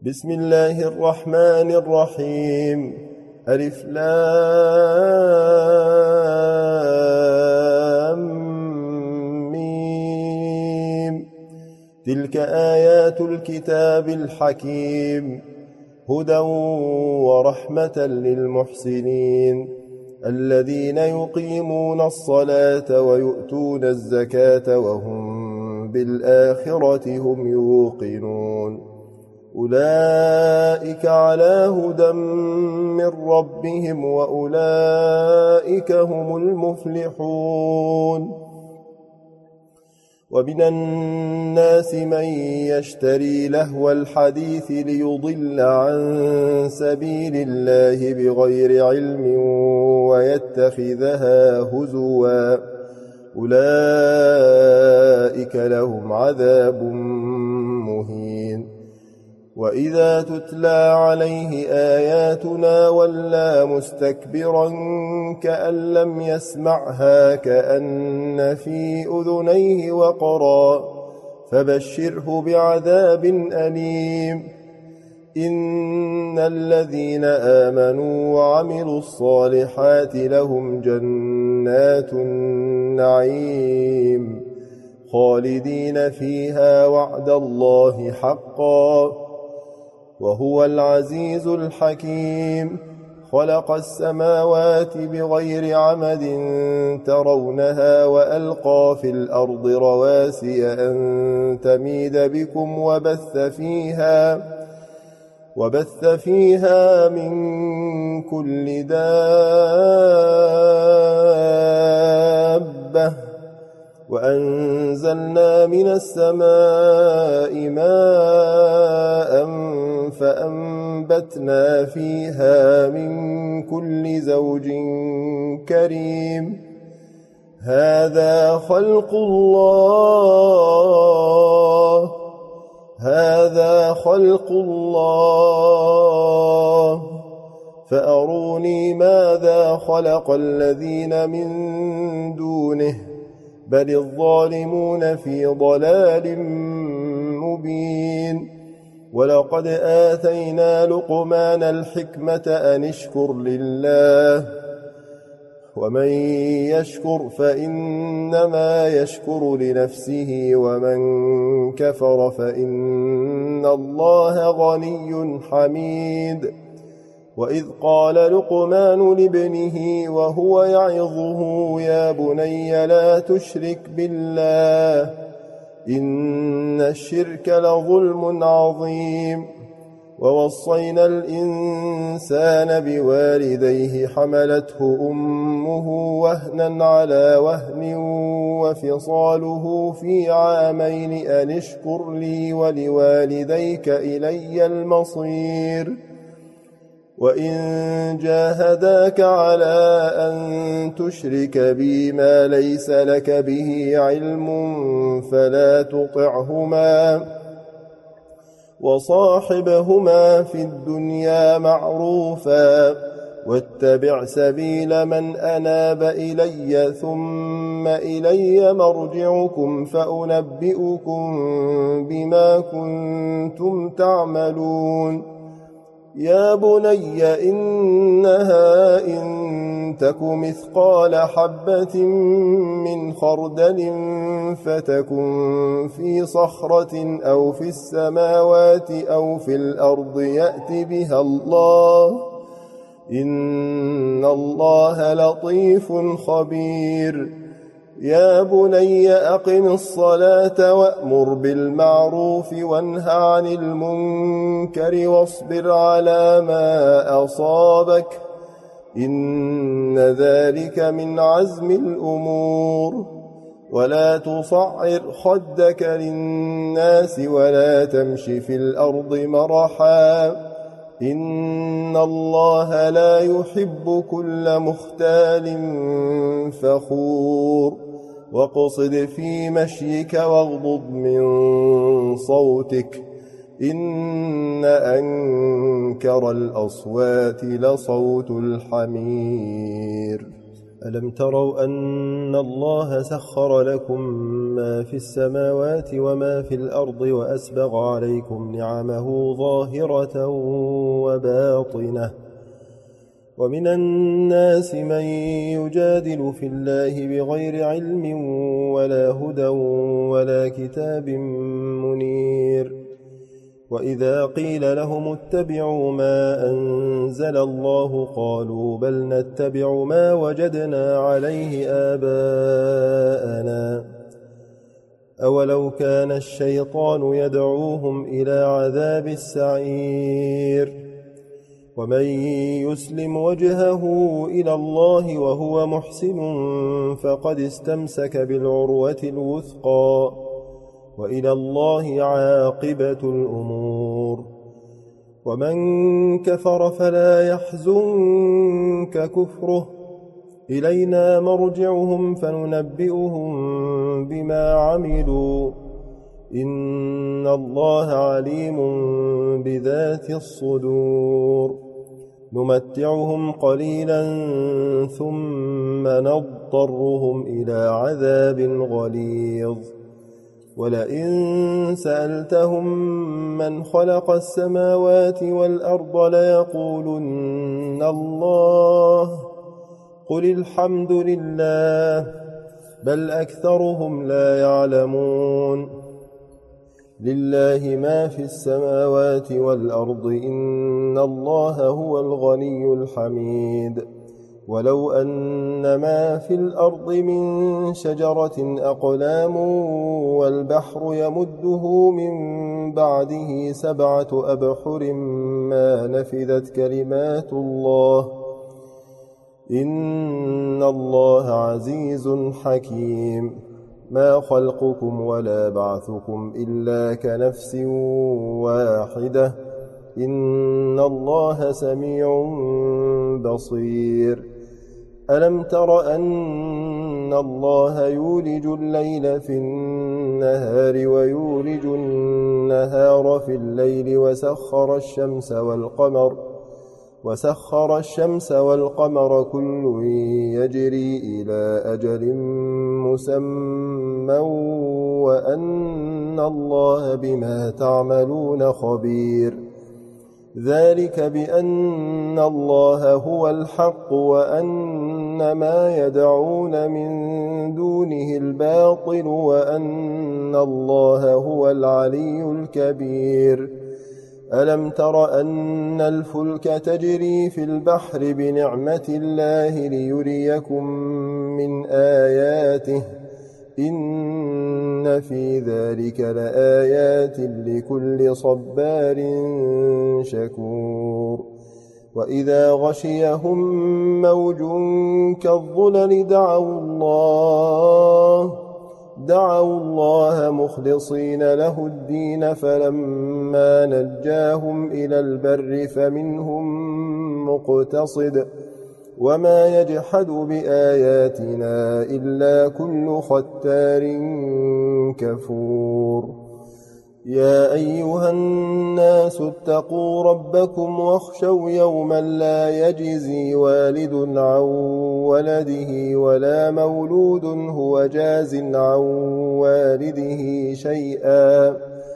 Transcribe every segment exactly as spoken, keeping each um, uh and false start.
بسم الله الرحمن الرحيم. ألف لام ميم. تلك آيات الكتاب الحكيم، هدى ورحمة للمحسنين الذين يقيمون الصلاة ويؤتون الزكاة وهم بالآخرة هم يوقنون. أولئك على هدى من ربهم وأولئك هم المفلحون. ومن الناس من يشتري لهو الحديث ليضل عن سبيل الله بغير علم ويتخذها هزوا، أولئك لهم عذاب مهين. وإذا تتلى عليه آياتنا ولى مستكبرا كأن لم يسمعها كأن في أذنيه وقرا، فبشره بعذاب أليم. إن الذين آمنوا وعملوا الصالحات لهم جنات النعيم خالدين فيها وعد الله حقا، وهو العزيز الحكيم. خلق السماوات بغير عمد ترونها وألقى في الأرض رواسي أن تميد بكم وبث فيها وبث فيها من كل دابة، وأنزلنا من السماء ماء فأنبتنا فيها من كل زوج كريم. هذا خلق الله هذا خلق الله فأروني ماذا خلق الذين من دونه، بل الظالمون في ضلال مبين. ولقد آتينا لقمان الحكمة أن اشكر لله، ومن يشكر فإنما يشكر لنفسه، ومن كفر فإن الله غني حميد. وإذ قال لقمان لابنه وهو يعظه يا بني لا تشرك بالله إن الشرك لظلم عظيم. ووصينا الإنسان بوالديه حملته أمه وهنا على وهن وفصاله في عامين أن اشكر لي ولوالديك إلي المصير. وإن جاهداك على أن تشرك بي ما ليس لك به علم فلا تطعهما، وصاحبهما في الدنيا معروفا، واتبع سبيل من أناب إلي ثم إلي مرجعكم فأنبئكم بما كنتم تعملون. يا بني إنها إن تك مثقال حبة من خردل فتكن في صخرة أو في السماوات أو في الأرض يأت بها الله، إن الله لطيف خبير. يا بني أقم الصلاة وأمر بالمعروف وانه عن المنكر واصبر على ما أصابك، إن ذلك من عزم الأمور. ولا تصعر خدك للناس ولا تمش في الأرض مرحا، إن الله لا يحب كل مختال فخور. واقصد في مشيك واغضض من صوتك، إن أنكر الأصوات لصوت الحمير. ألم تروا أن الله سخر لكم ما في السماوات وما في الأرض وأسبغ عليكم نعمه ظاهرة وباطنة ومن الناس من يجادل في الله بغير علم ولا هدى ولا كتاب منير وإذا قيل لهم اتبعوا ما أنزل الله قالوا بل نتبع ما وجدنا عليه آباءنا أولو كان الشيطان يدعوهم إلى عذاب السعير ومن يسلم وجهه إلى الله وهو محسن فقد استمسك بالعروة الوثقى وإلى الله عاقبة الأمور ومن كفر فلا يحزنك كفره إلينا مرجعهم فننبئهم بما عملوا إن الله عليم بذات الصدور نمتعهم قليلا ثم نضطرهم إلى عذاب غليظ ولئن سألتهم من خلق السماوات والأرض ليقولن الله قل الحمد لله بل أكثرهم لا يعلمون لله ما في السماوات والأرض إن الله هو الغني الحميد ولو أن ما في الأرض من شجرة أقلام والبحر يمده من بعده سبعة أبحر ما نفذت كلمات الله إن الله عزيز حكيم ما خلقكم ولا بعثكم إلا كنفس واحدة إن الله سميع بصير ألم تر أن الله يولج الليل في النهار ويولج النهار في الليل وسخر الشمس والقمر وسخر الشمس والقمر كل يجري إلى أجل مسمى وأن الله بما تعملون خبير ذلك بأن الله هو الحق وأن ما يدعون من دونه الباطل وأن الله هو العلي الكبير ألم تر أن الفلك تجري في البحر بنعمة الله ليريكم من آياته إن في ذلك لآيات لكل صبار شكور وإذا غشيهم موج كالظلل دعوا الله دعوا الله مخلصين له الدين فلما نجاهم إلى البر فمنهم مقتصد وما يجحد بآياتنا إلا كل ختار كفور يا أيها الناس اتقوا ربكم واخشوا يوما لا يجزي والد عن ولده ولا مولود هو جاز عن والده شيئا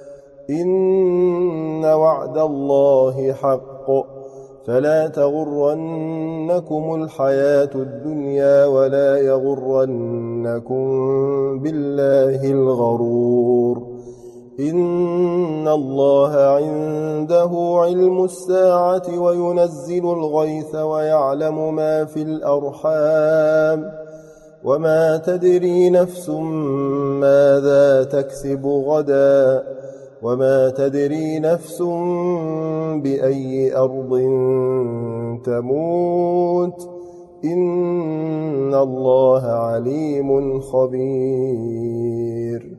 إن وعد الله حق فلا تغرنكم الحياة الدنيا ولا يغرنكم بالله الغرور إن الله عنده علم الساعة وينزل الغيث ويعلم ما في الأرحام وما تدري نفس ماذا تكسب غدا وما تدري نفس بأي أرض تموت إن الله عليم خبير